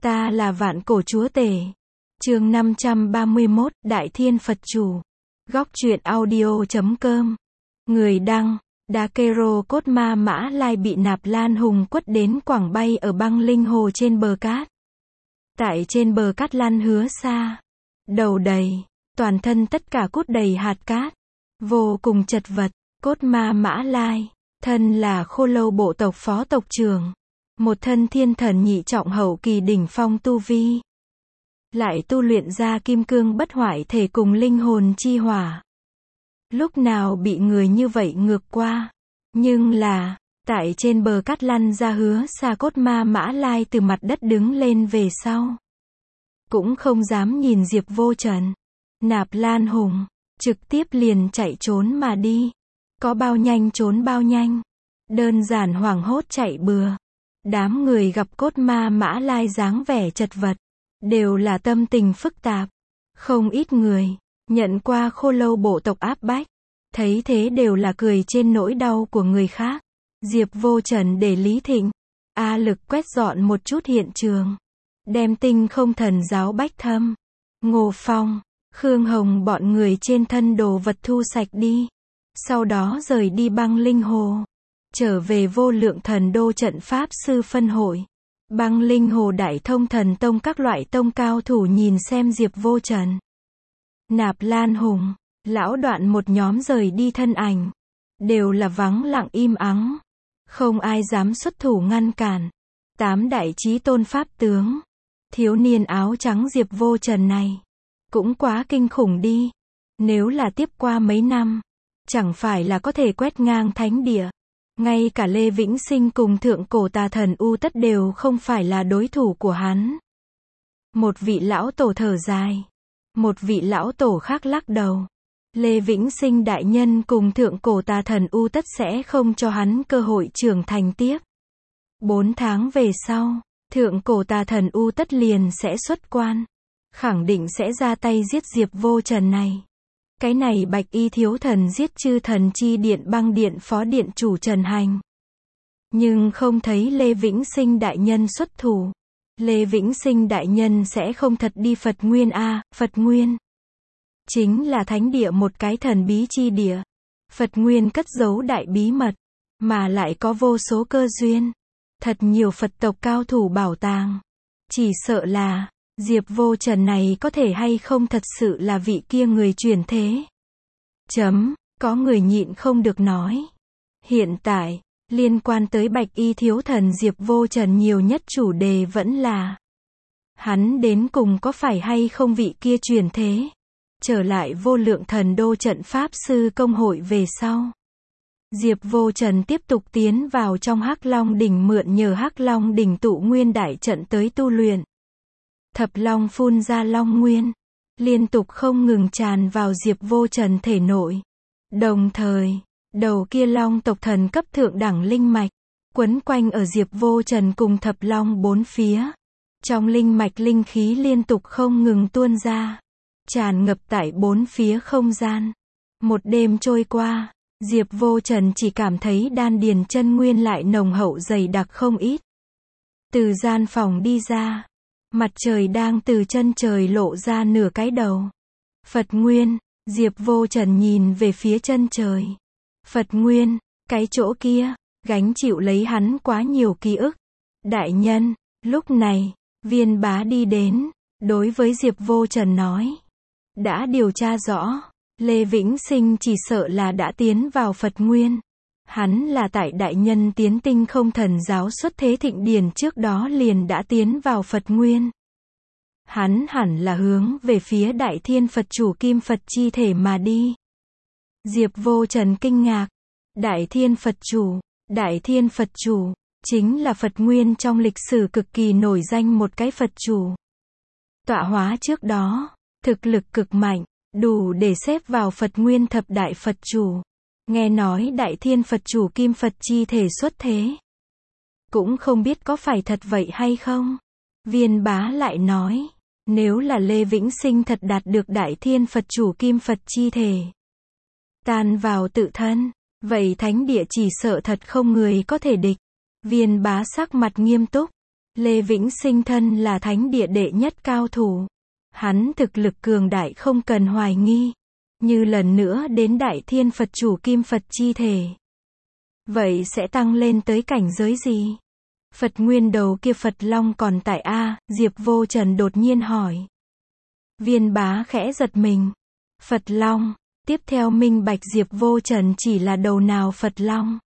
Ta là vạn cổ chúa tể. Chương 531, Đại Thiên Phật Chủ. Góc truyện audio.com. Người đăng, Dakero Cốt Ma Mã Lai bị Nạp Lan Hùng quất đến quảng bay ở băng linh hồ trên bờ cát. Tại trên bờ cát lăn hứa xa. Đầu đầy, toàn thân tất cả cút đầy hạt cát. Vô cùng chật vật, Cốt Ma Mã Lai, thân là Khô Lâu bộ tộc phó tộc trưởng. Một thân thiên thần nhị trọng hậu kỳ đỉnh phong tu vi. Lại tu luyện ra kim cương bất hoại thể cùng linh hồn chi hỏa. Lúc nào bị người như vậy ngược qua. Nhưng là, tại trên bờ cát lăn ra hứa xa Cốt Ma Mã Lai từ mặt đất đứng lên về sau. Cũng không dám nhìn Diệp Vô Trần. Nạp Lan Hùng, trực tiếp liền chạy trốn mà đi. Có bao nhanh trốn bao nhanh. Đơn giản hoảng hốt chạy bừa. Đám người gặp Cốt Ma Mã Lai dáng vẻ chật vật. Đều là tâm tình phức tạp. Không ít người, nhận qua Khô Lâu bộ tộc áp bách. Thấy thế đều là cười trên nỗi đau của người khác. Diệp Vô Trần để Lý Thịnh, A Lực quét dọn một chút hiện trường. Đem Tinh Không Thần Giáo Bách Thâm, Ngô Phong, Khương Hồng bọn người trên thân đồ vật thu sạch đi. Sau đó rời đi băng linh hồ. Trở về Vô Lượng Thần Đô trận pháp sư phân hội. Băng linh hồ Đại Thông Thần Tông các loại tông cao thủ nhìn xem Diệp Vô Trần. Nạp Lan Hùng, Lão Đoạn một nhóm rời đi thân ảnh. Đều là vắng lặng im ắng. Không ai dám xuất thủ ngăn cản. 8 đại chí tôn pháp tướng. Thiếu niên áo trắng Diệp Vô Trần này. Cũng quá kinh khủng đi. Nếu là tiếp qua mấy năm. Chẳng phải là có thể quét ngang thánh địa. Ngay cả Lê Vĩnh Sinh cùng thượng cổ tà thần U Tất đều không phải là đối thủ của hắn. Một vị lão tổ thở dài. Một vị lão tổ khác lắc đầu. Lê Vĩnh Sinh đại nhân cùng thượng cổ tà thần U Tất sẽ không cho hắn cơ hội trưởng thành tiếp. 4 tháng về sau, thượng cổ tà thần U Tất liền sẽ xuất quan. Khẳng định sẽ ra tay giết Diệp Vô Trần này. Cái này Bạch Y thiếu thần giết chư thần chi điện băng điện phó điện chủ Trần Hành. Nhưng không thấy Lê Vĩnh Sinh đại nhân xuất thủ. Lê Vĩnh Sinh đại nhân sẽ không thật đi Phật Nguyên a, Phật Nguyên. Chính là thánh địa một cái thần bí chi địa. Phật Nguyên cất giấu đại bí mật. Mà lại có vô số cơ duyên. Thật nhiều Phật tộc cao thủ bảo tàng. Chỉ sợ là Diệp Vô Trần này có thể hay không thật sự là vị kia người chuyển thế. Có người nhịn không được nói. Hiện tại, liên quan tới Bạch Y thiếu thần Diệp Vô Trần nhiều nhất chủ đề vẫn là hắn đến cùng có phải hay không vị kia chuyển thế. Trở lại Vô Lượng Thần Đô trận pháp sư công hội về sau. Diệp Vô Trần tiếp tục tiến vào trong Hắc Long đỉnh mượn nhờ Hắc Long đỉnh tụ nguyên đại trận tới tu luyện. Thập Long phun ra Long Nguyên, liên tục không ngừng tràn vào Diệp Vô Trần thể nội. Đồng thời, đầu kia Long tộc thần cấp thượng đẳng linh mạch, quấn quanh ở Diệp Vô Trần cùng Thập Long bốn phía. Trong linh mạch linh khí liên tục không ngừng tuôn ra, tràn ngập tại bốn phía không gian. Một đêm trôi qua, Diệp Vô Trần chỉ cảm thấy đan điền chân nguyên lại nồng hậu dày đặc không ít. Từ gian phòng đi ra. Mặt trời đang từ chân trời lộ ra nửa cái đầu. Phật Nguyên, Diệp Vô Trần nhìn về phía chân trời. Phật Nguyên, cái chỗ kia, gánh chịu lấy hắn quá nhiều ký ức. Đại nhân, lúc này, Viên Bá đi đến, đối với Diệp Vô Trần nói. Đã điều tra rõ, Lê Vĩnh Sinh chỉ sợ là đã tiến vào Phật Nguyên. Hắn là tại đại nhân tiến Tinh Không Thần Giáo xuất thế thịnh điển trước đó liền đã tiến vào Phật Nguyên. Hắn hẳn là hướng về phía Đại Thiên Phật Chủ Kim Phật chi thể mà đi. Diệp Vô Trần kinh ngạc. Đại Thiên Phật Chủ, Đại Thiên Phật Chủ, chính là Phật Nguyên trong lịch sử cực kỳ nổi danh một cái Phật Chủ. Tọa hóa trước đó, thực lực cực mạnh, đủ để xếp vào Phật Nguyên thập đại Phật Chủ. Nghe nói Đại Thiên Phật Chủ Kim Phật chi thể xuất thế. Cũng không biết có phải thật vậy hay không. Viên Bá lại nói, nếu là Lê Vĩnh Sinh thật đạt được Đại Thiên Phật Chủ Kim Phật chi thể, tan vào tự thân, vậy thánh địa chỉ sợ thật không người có thể địch. Viên Bá sắc mặt nghiêm túc. Lê Vĩnh Sinh thân là thánh địa đệ nhất cao thủ. Hắn thực lực cường đại không cần hoài nghi. Như lần nữa đến Đại Thiên Phật Chủ Kim Phật chi thể. Vậy sẽ tăng lên tới cảnh giới gì? Phật nguyên đầu kia Phật Long còn tại A, Diệp Vô Trần đột nhiên hỏi. Viên Bá khẽ giật mình. Phật Long, tiếp theo minh bạch Diệp Vô Trần chỉ là đầu nào Phật Long.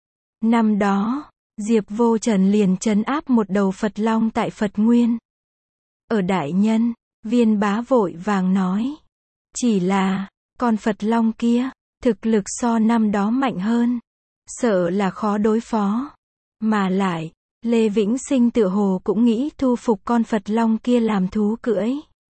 Năm đó, Diệp Vô Trần liền trấn áp một đầu Phật Long tại Phật Nguyên. Ở Đại Nhân, Viên Bá vội vàng nói. Chỉ là, con Phật Long kia, thực lực so năm đó mạnh hơn. Sợ là khó đối phó. Mà lại, Lê Vĩnh Sinh tựa hồ cũng nghĩ thu phục con Phật Long kia làm thú cưỡi.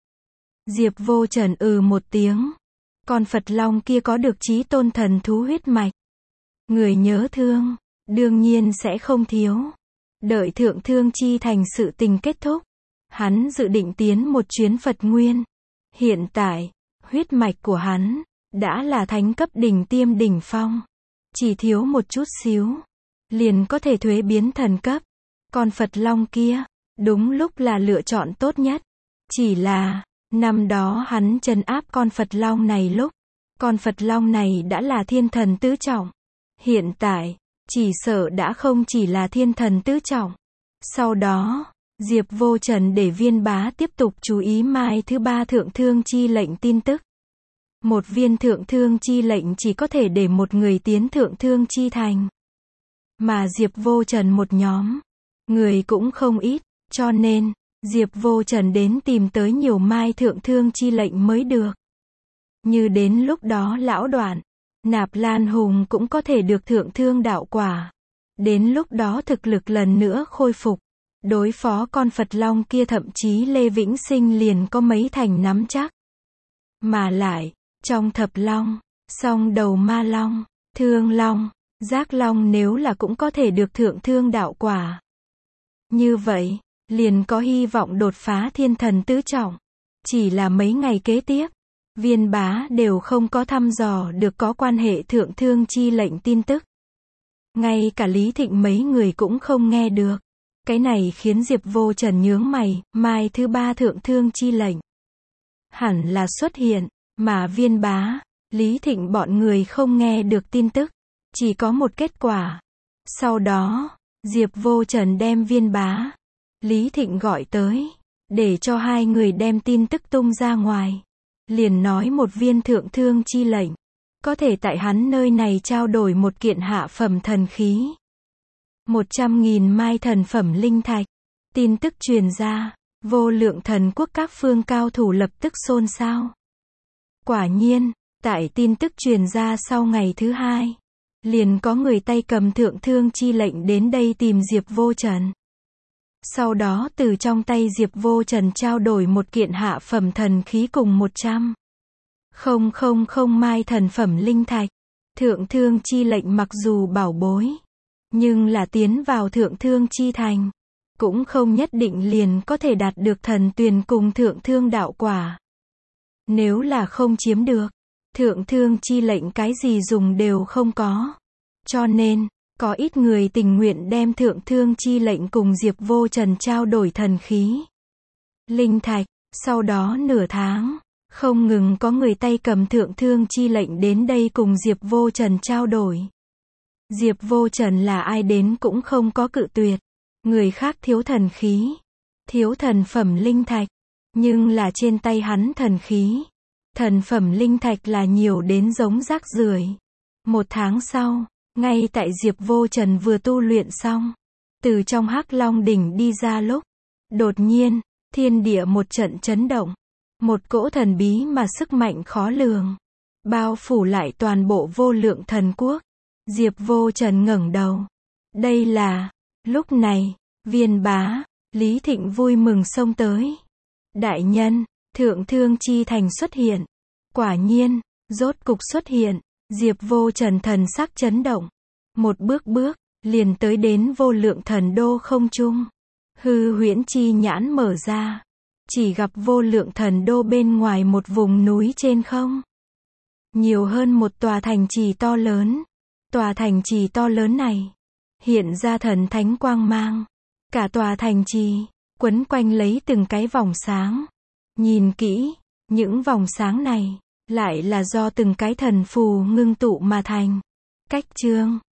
Diệp Vô Trần một tiếng. Con Phật Long kia có được chí tôn thần thú huyết mạch. Người nhớ thương, đương nhiên sẽ không thiếu. Đợi Thượng Thương Chi Thành sự tình kết thúc. Hắn dự định tiến một chuyến Phật Nguyên. Hiện tại, huyết mạch của hắn đã là thánh cấp đỉnh tiêm đỉnh phong. Chỉ thiếu một chút xíu, liền có thể thuế biến thần cấp. Con Phật Long kia, đúng lúc là lựa chọn tốt nhất. Chỉ là, năm đó hắn trấn áp con Phật Long này lúc, con Phật Long này đã là thiên thần tứ trọng. Hiện tại, chỉ sợ đã không chỉ là thiên thần tứ trọng. Sau đó, Diệp Vô Trần để Viên Bá tiếp tục chú ý mai thứ 3 thượng thương chi lệnh tin tức. Một viên thượng thương chi lệnh chỉ có thể để một người tiến thượng thương chi thành. Mà Diệp Vô Trần một nhóm, người cũng không ít, cho nên, Diệp Vô Trần đến tìm tới nhiều mai thượng thương chi lệnh mới được. Như đến lúc đó lão Đoạn, Nạp Lan Hùng cũng có thể được thượng thương đạo quả. Đến lúc đó thực lực lần nữa khôi phục. Đối phó con Phật Long kia thậm chí Lê Vĩnh Sinh liền có mấy thành nắm chắc. Mà lại, trong Thập Long, Song Đầu Ma Long, Thương Long, Giác Long nếu là cũng có thể được thượng thương đạo quả. Như vậy, liền có hy vọng đột phá thiên thần tứ trọng. Chỉ là mấy ngày kế tiếp, Viên Bá đều không có thăm dò được có quan hệ thượng thương chi lệnh tin tức. Ngay cả Lý Thịnh mấy người cũng không nghe được. Cái này khiến Diệp Vô Trần nhướng mày, mai thứ 3 thượng thương chi lệnh. Hẳn là xuất hiện, mà Viên Bá, Lý Thịnh bọn người không nghe được tin tức. Chỉ có một kết quả. Sau đó, Diệp Vô Trần đem Viên Bá, Lý Thịnh gọi tới, để cho hai người đem tin tức tung ra ngoài. Liền nói một viên thượng thương chi lệnh, có thể tại hắn nơi này trao đổi một kiện hạ phẩm thần khí. 100.000 mai thần phẩm linh thạch. Tin tức truyền ra, Vô Lượng Thần Quốc các phương cao thủ lập tức xôn xao. Quả nhiên, tại tin tức truyền ra sau ngày thứ hai, liền có người tay cầm thượng thương chi lệnh đến đây tìm Diệp Vô Trần. Sau đó từ trong tay Diệp Vô Trần trao đổi một kiện hạ phẩm thần khí cùng 100.000 mai thần phẩm linh thạch. Thượng thương chi lệnh mặc dù bảo bối, nhưng là tiến vào thượng thương chi thành, cũng không nhất định liền có thể đạt được thần tuyền cùng thượng thương đạo quả. Nếu là không chiếm được, thượng thương chi lệnh cái gì dùng đều không có. Cho nên, có ít người tình nguyện đem thượng thương chi lệnh cùng Diệp Vô Trần trao đổi thần khí, linh thạch. Sau đó nửa tháng, không ngừng có người tay cầm thượng thương chi lệnh đến đây cùng Diệp Vô Trần trao đổi. Diệp Vô Trần là ai đến cũng không có cự tuyệt. Người khác thiếu thần khí, thiếu thần phẩm linh thạch, nhưng là trên tay hắn thần khí, thần phẩm linh thạch là nhiều đến giống rác rưởi. Một tháng sau, ngay tại Diệp Vô Trần vừa tu luyện xong, từ trong Hắc Long đỉnh đi ra lúc, đột nhiên, thiên địa một trận chấn động. Một cỗ thần bí mà sức mạnh khó lường, bao phủ lại toàn bộ Vô Lượng Thần Quốc. Diệp Vô Trần ngẩng đầu. Đây là... Lúc này, Viên Bá, Lý Thịnh vui mừng xông tới. Đại nhân, thượng thương chi thành xuất hiện. Quả nhiên, rốt cục xuất hiện. Diệp Vô Trần thần sắc chấn động. Một bước liền tới đến Vô Lượng Thần Đô không trung. Hư huyễn chi nhãn mở ra. Chỉ gặp Vô Lượng Thần Đô bên ngoài một vùng núi trên không. Nhiều hơn một tòa thành trì to lớn. Tòa thành trì to lớn này hiện ra thần thánh quang mang. Cả tòa thành trì, quấn quanh lấy từng cái vòng sáng. Nhìn kỹ, những vòng sáng này, lại là do từng cái thần phù ngưng tụ mà thành. Cách chương